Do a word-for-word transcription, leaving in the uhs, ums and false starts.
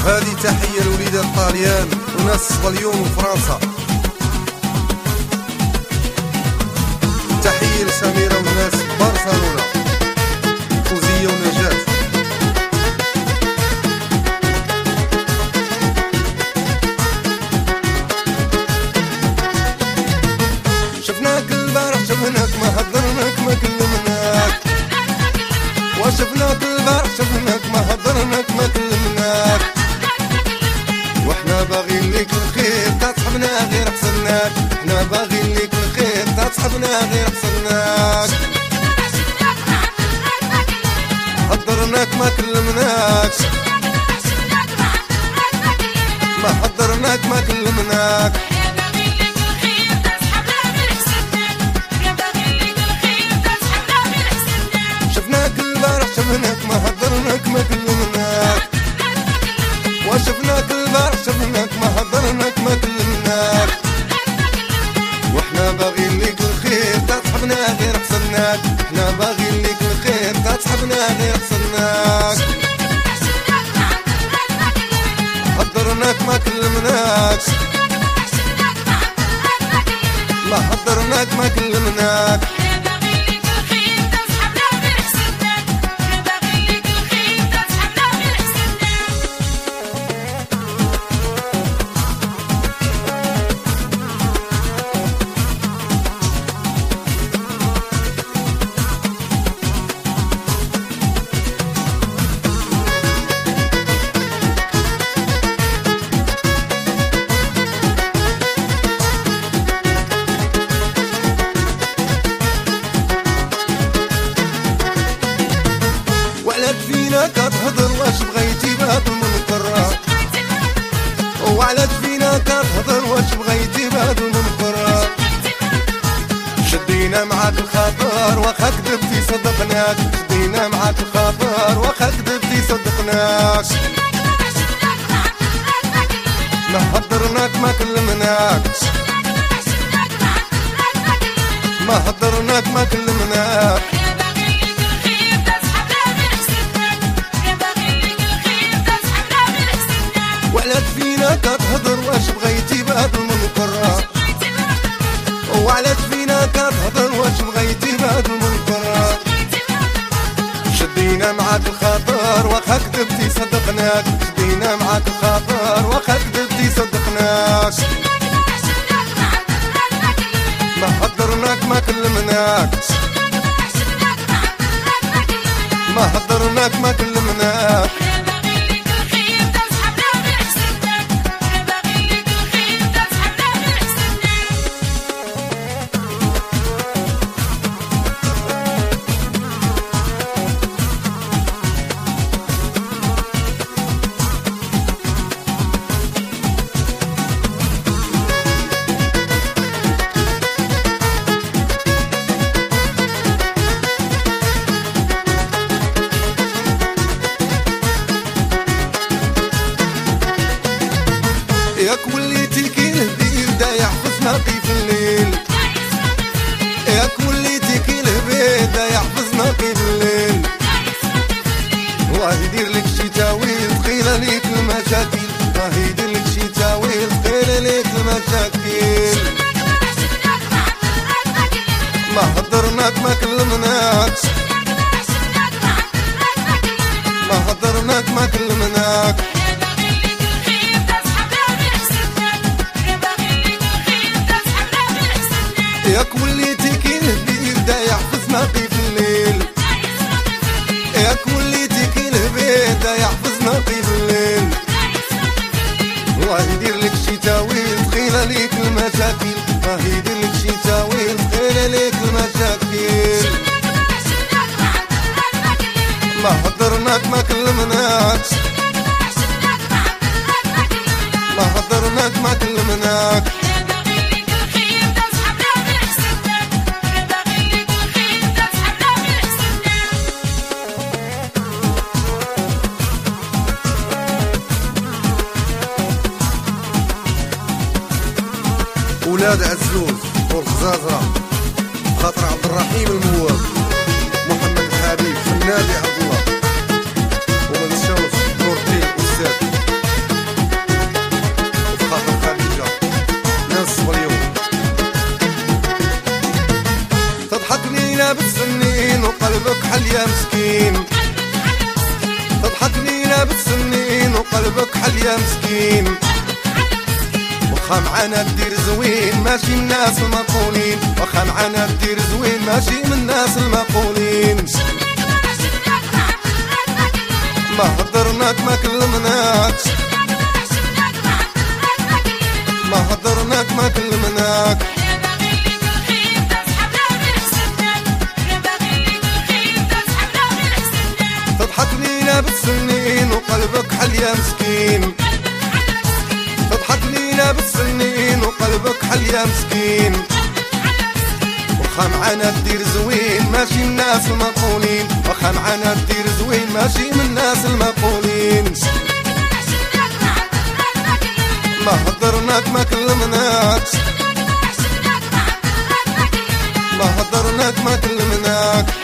وهذه تحية لوليدات الطاليان وناس صبليون وفرنسا. تحية لسميرة وناس برشلونة، فوزية ونجاة. شفناك البارح شفناك ما هضرناك ما كلمناك، وشفناك البارح شفناك ما هضرناك ما كلمناك، واحنا باغيين ليك الخير تصحبنا غير حسناك، احنا باغيين ليك الخير تصحبنا غير حسناك. حضرناك ما كلمناك، ما حضرناك ما كلمناك، شفناك البارح شفناك ما هضرناك ما كلمناك، وشفناك البارح شفناك ما هضرناك ما كلمناك، واحنا باغيين ليك الخير تصحبنا غير حسناك، احنا باغيين ليك الخير تصحبنا غير حسناك. حضرناك ما كلمناك، ما حضرناك ما كلمناك، فينا كتهضر واش بغيتي بهاد المنكر، وعلاش فينا كتهضر واش بغيتي بهاد المنكر، شدينا معاك الخاطر واخا كذبتي صدقناك، شدينا معاك الخاطر واخا كذبتي صدقناك، ما حضرناك ما كلمناك، ما حضرناك ما كلمناك، وعلاش فينا كتهضر واش بغيتي بهاد المنكر، وعلاش فينا كتهضر واش بغيتي بهاد المنكر، شدينا معاك الخاطر واخا كذبتي صدقناك، شدينا معاك الخاطر واخا كذبتي صدقناك، ما حضرناك ما كلمناك، ما حضرناك ما كلمناك، ياك وليتي كي الهبيل دا يحفظ ناقي في الليل، ياك وليتي كي الهبيل دا يحفظ ناقي في الليل، الله يدير لك شي تاويل ثقيلة ليك المشاكل، الله يدير لك شي تاويل ثقيلة ليك المشاكل، ما حضرناك ما كلمناك، ما حضرناك ما كلمناك، ياك وليتي كي الهبيل دا يحفظ ناقي في الليل، ياك وليتي كي الهبيل دا يحفظ ناقي في الليل، الله يدير لك شي تاويل ثقيلة ليك المشاكل، الله يدير لك شي تاويل ثقيلة ليك المشاكل، ما حضرناك ما كلمناك، ما حضرناك ما كلمناك، ولاد عزوز والخزازرة خاطر عبد الرحيم المواب، محمد الحبيب، فنادي عبد الله، وما نساوش نور الدين أستاذ. وقلبك حل يا مسكين تضحك لينا بالسنين وقلبك حل يا مسكين وخا معانا دير زوين ماشي من الناس المقولين وخا معانا دير زوين ماشي من الناس المقولين ما هضرناك ما كلمناك ما هضرناك ما كلمناك تضحك لينا بالسنين وقلبك حل يا مسكين تضحك لينا بالسنين وقلبك حل يا مسكين وخا معانا دير زوين ماشي من الناس المقولين وخا معانا دير زوين ماشي من الناس المقولين ما هضرناك ما كلمناك ما هضرناك ما كلمناك